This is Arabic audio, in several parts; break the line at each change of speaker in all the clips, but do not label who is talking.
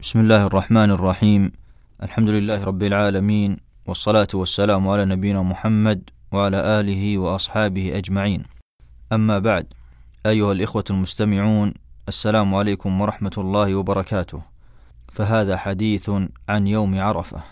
بسم الله الرحمن الرحيم. الحمد لله رب العالمين، والصلاة والسلام على نبينا محمد وعلى آله وأصحابه أجمعين. أما بعد، أيها الإخوة المستمعون، السلام عليكم ورحمة الله وبركاته. فهذا حديث عن يوم عرفة.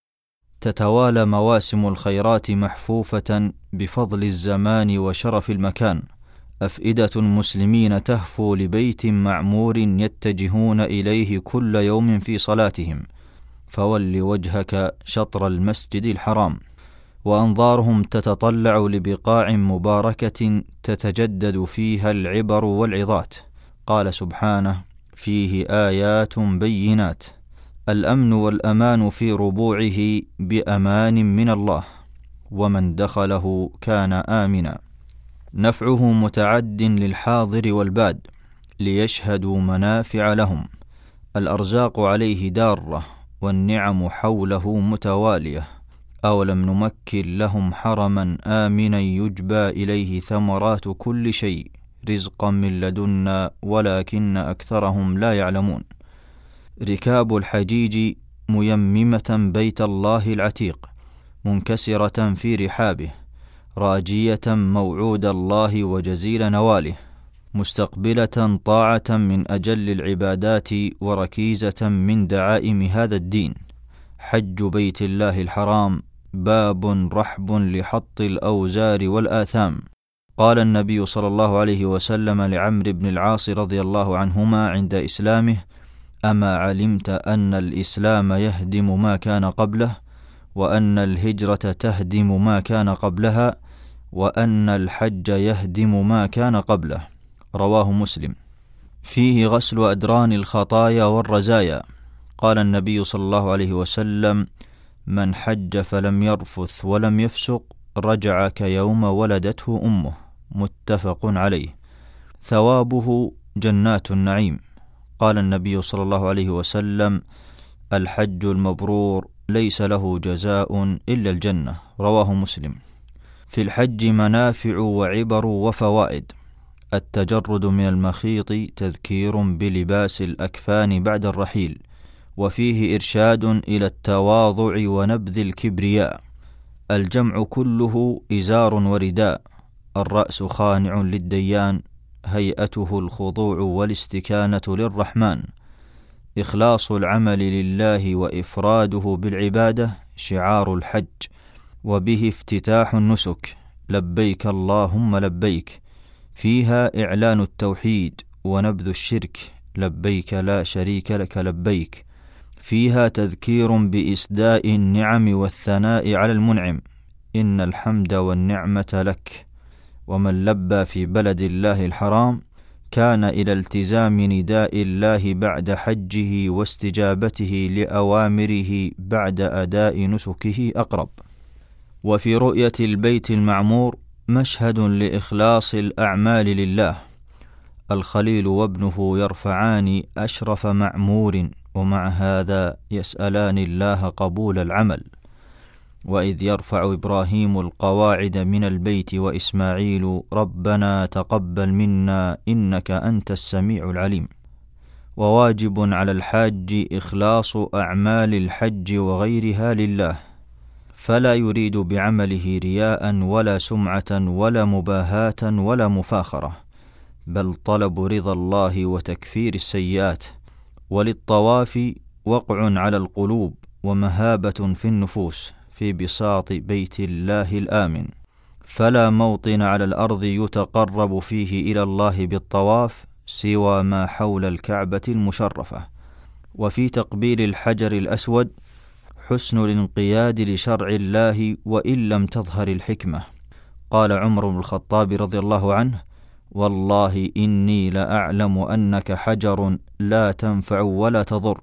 تتوالى مواسم الخيرات محفوفة بفضل الزمان وشرف المكان. أفئدة المسلمين تهفو لبيت معمور يتجهون إليه كل يوم في صلاتهم، فول وجهك شطر المسجد الحرام. وأنظارهم تتطلع لبقاع مباركة تتجدد فيها العبر والعظات. قال سبحانه: فيه آيات بينات. الأمن والأمان في ربوعه بأمان من الله، ومن دخله كان آمنا. نفعه متعد للحاضر والباد، ليشهدوا منافع لهم. الأرزاق عليه دارة، والنعم حوله متوالية. أولم نمكن لهم حرما آمنا يجبى إليه ثمرات كل شيء رزقا من لدنا ولكن أكثرهم لا يعلمون. ركاب الحجيج ميممة بيت الله العتيق، منكسرة في رحابه، راجية موعود الله وجزيل نواله، مستقبلة طاعة من أجل العبادات وركيزة من دعائم هذا الدين. حج بيت الله الحرام باب رحب لحط الأوزار والآثام. قال النبي صلى الله عليه وسلم لعمرو بن العاص رضي الله عنهما عند إسلامه: أما علمت أن الإسلام يهدم ما كان قبله، وأن الهجرة تهدم ما كان قبلها، وأن الحج يهدم ما كان قبله؟ رواه مسلم. فيه غسل أدران الخطايا والرزايا. قال النبي صلى الله عليه وسلم: من حج فلم يرفث ولم يفسق رجع كيوم ولدته أمه. متفق عليه. ثوابه جنات النعيم. قال النبي صلى الله عليه وسلم: الحج المبرور ليس له جزاء إلا الجنة. رواه مسلم. في الحج منافع وعبر وفوائد. التجرد من المخيط تذكير بلباس الأكفان بعد الرحيل، وفيه إرشاد إلى التواضع ونبذ الكبرياء. الجمع كله إزار ورداء. الرأس خانع للديان، هيئته الخضوع والاستكانة للرحمن. إخلاص العمل لله وإفراده بالعبادة شعار الحج، وبه افتتاح النسك. لبيك اللهم لبيك. فيها إعلان التوحيد ونبذ الشرك. لبيك لا شريك لك لبيك. فيها تذكير بإسداء النعم والثناء على المنعم. إن الحمد والنعمة لك. ومن لبى في بلد الله الحرام كان إلى التزام نداء الله بعد حجه واستجابته لأوامره بعد أداء نسكه أقرب. وفي رؤية البيت المعمور مشهد لإخلاص الأعمال لله. الخليل وابنه يرفعان أشرف معمور، ومع هذا يسألان الله قبول العمل. وإذ يرفع إبراهيم القواعد من البيت وإسماعيل ربنا تقبل منا إنك أنت السميع العليم. وواجب على الحاج إخلاص أعمال الحج وغيرها لله، فلا يريد بعمله رياء ولا سمعة ولا مباهاة ولا مفاخرة، بل طلب رضا الله وتكفير السيئات. وللطواف وقع على القلوب ومهابة في النفوس في بساط بيت الله الآمن، فلا موطن على الأرض يتقرب فيه إلى الله بالطواف سوى ما حول الكعبة المشرفة. وفي تقبيل الحجر الأسود حسن الانقياد لشرع الله وإن لم تظهر الحكمة. قال عمر بن الخطاب رضي الله عنه: والله إني لأعلم أنك حجر لا تنفع ولا تضر،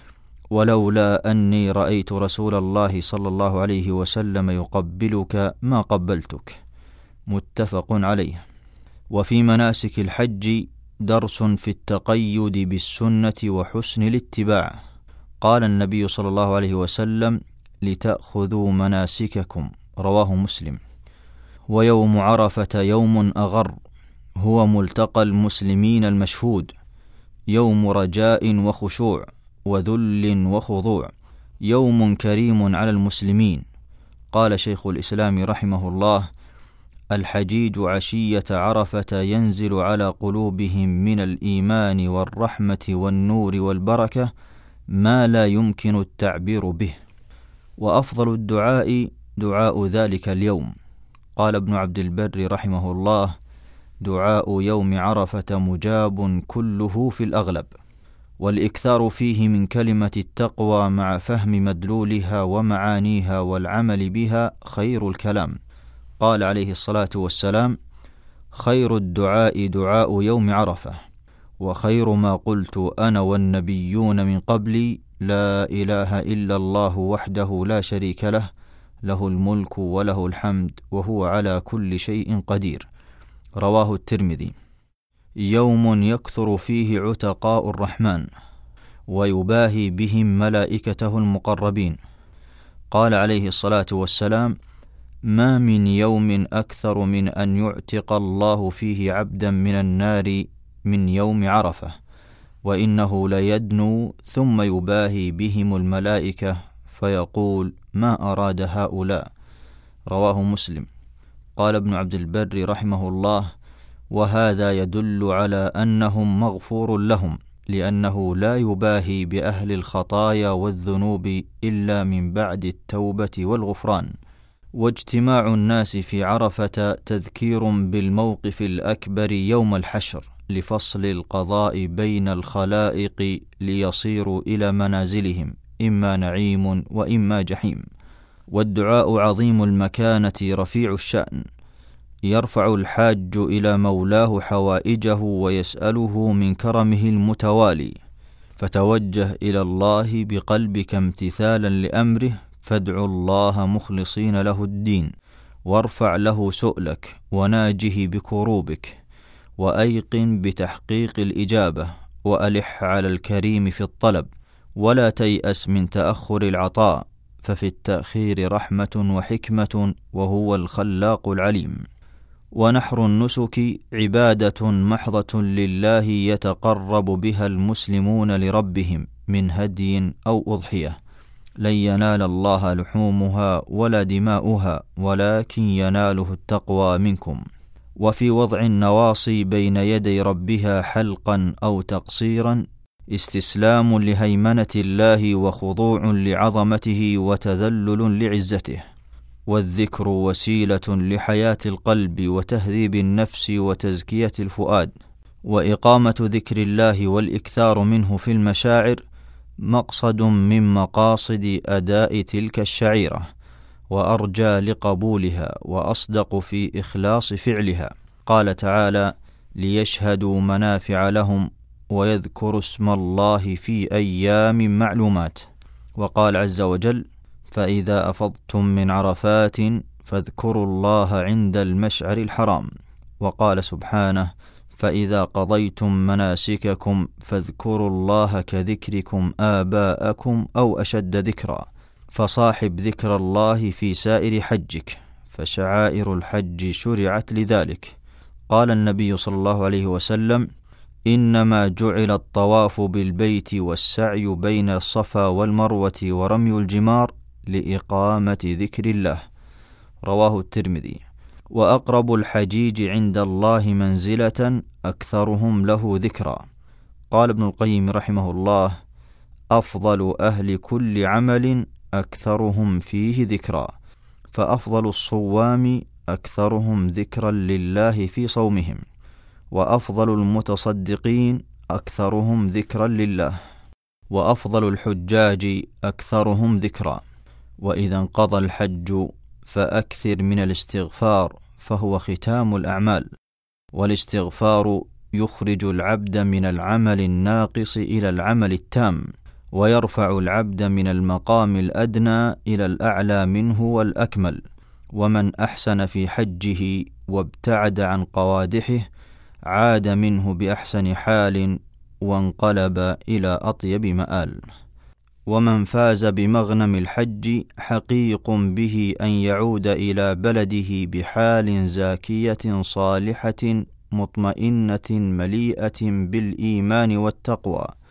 ولولا أني رأيت رسول الله صلى الله عليه وسلم يقبلك ما قبلتك. متفق عليه. وفي مناسك الحج درس في التقيد بالسنة وحسن الاتباع. قال النبي صلى الله عليه وسلم: لتأخذوا مناسككم. رواه مسلم. ويوم عرفة يوم أغر، هو ملتقى المسلمين المشهود، يوم رجاء وخشوع، وذل وخضوع، يوم كريم على المسلمين. قال شيخ الإسلام رحمه الله: الحجيج عشية عرفة ينزل على قلوبهم من الإيمان والرحمة والنور والبركة ما لا يمكن التعبير به، وأفضل الدعاء دعاء ذلك اليوم. قال ابن عبد البر رحمه الله: دعاء يوم عرفة مجاب كله في الأغلب، والإكثار فيه من كلمة التقوى مع فهم مدلولها ومعانيها والعمل بها خير الكلام. قال عليه الصلاة والسلام: خير الدعاء دعاء يوم عرفة، وخير ما قلت أنا والنبيون من قبلي لا إله إلا الله وحده لا شريك له، له الملك وله الحمد وهو على كل شيء قدير. رواه الترمذي. يوم يكثر فيه عتقاء الرحمن ويباهي بهم ملائكته المقربين. قال عليه الصلاة والسلام: ما من يوم أكثر من أن يعتق الله فيه عبدا من النار من يوم عرفة، وإنه ليدنو ثم يباهي بهم الملائكة فيقول: ما أراد هؤلاء؟ رواه مسلم. قال ابن عبد البر رحمه الله: وهذا يدل على أنهم مغفور لهم، لأنه لا يباهي بأهل الخطايا والذنوب إلا من بعد التوبة والغفران. واجتماع الناس في عرفة تذكير بالموقف الأكبر يوم الحشر لفصل القضاء بين الخلائق ليصيروا إلى منازلهم، إما نعيم وإما جحيم. والدعاء عظيم المكانة رفيع الشأن، يرفع الحاج إلى مولاه حوائجه ويسأله من كرمه المتوالي، فتوجه إلى الله بقلبك امتثالا لأمره، فادعوا الله مخلصين له الدين، وارفع له سؤلك وناجه بكروبك، وأيقن بتحقيق الإجابة، وألح على الكريم في الطلب، ولا تيأس من تأخر العطاء، ففي التأخير رحمة وحكمة، وهو الخلاق العليم. ونحر النسك عبادة محضة لله يتقرب بها المسلمون لربهم من هدي أو أضحية، لن ينال الله لحومها ولا دماؤها، ولكن يناله التقوى منكم. وفي وضع النواصي بين يدي ربها حلقا أو تقصيرا استسلام لهيمنة الله وخضوع لعظمته وتذلل لعزته. والذكر وسيلة لحياة القلب وتهذيب النفس وتزكية الفؤاد، وإقامة ذكر الله والإكثار منه في المشاعر مقصد من مقاصد أداء تلك الشعيرة، وأرجى لقبولها وأصدق في إخلاص فعلها. قال تعالى: ليشهدوا منافع لهم ويذكروا اسم الله في أيام معلومات. وقال عز وجل: فإذا أفضتم من عرفات فاذكروا الله عند المشعر الحرام. وقال سبحانه: فإذا قضيتم مناسككم فاذكروا الله كذكركم آباءكم أو أشد ذكرا. فصاحب ذكر الله في سائر حجك، فشعائر الحج شرعت لذلك. قال النبي صلى الله عليه وسلم: إنما جعل الطواف بالبيت والسعي بين الصفا والمروة ورمي الجمار لإقامة ذكر الله. رواه الترمذي. وأقرب الحجيج عند الله منزلة أكثرهم له ذكرا. قال ابن القيم رحمه الله: أفضل أهل كل عمل أكثرهم فيه ذكرا، فأفضل الصوام أكثرهم ذكرا لله في صومهم، وأفضل المتصدقين أكثرهم ذكرا لله، وأفضل الحجاج أكثرهم ذكرا. وإذا انقضى الحج فأكثر من الاستغفار، فهو ختام الأعمال، والاستغفار يخرج العبد من العمل الناقص إلى العمل التام، ويرفع العبد من المقام الأدنى إلى الأعلى منه والأكمل. ومن أحسن في حجه وابتعد عن قوادحه عاد منه بأحسن حال وانقلب إلى أطيب مآل. ومن فاز بمغنم الحج حقيق به أن يعود إلى بلده بحال زاكية صالحة مطمئنة مليئة بالإيمان والتقوى،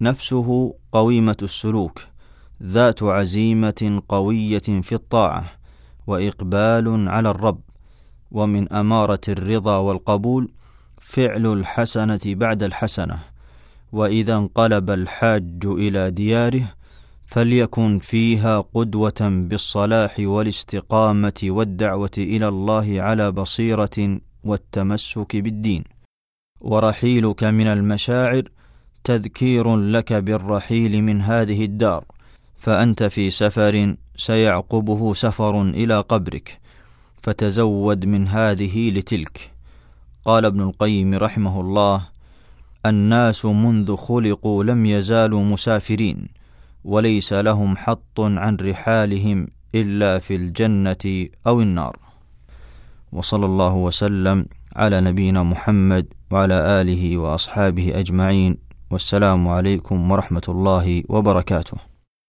نفسه قويمة السلوك، ذات عزيمة قوية في الطاعة وإقبال على الرب. ومن أمارة الرضا والقبول فعل الحسنة بعد الحسنة. وإذا انقلب الحاج إلى دياره فليكن فيها قدوة بالصلاح والاستقامة والدعوة إلى الله على بصيرة والتمسك بالدين. ورحيلك من المشاعر تذكير لك بالرحيل من هذه الدار، فأنت في سفر سيعقبه سفر إلى قبرك، فتزود من هذه لتلك. قال ابن القيم رحمه الله: الناس منذ خلقوا لم يزالوا مسافرين، وليس لهم حط عن رحالهم إلا في الجنة أو النار. وصلى الله وسلم على نبينا محمد وعلى آله وأصحابه أجمعين، والسلام عليكم ورحمة الله وبركاته.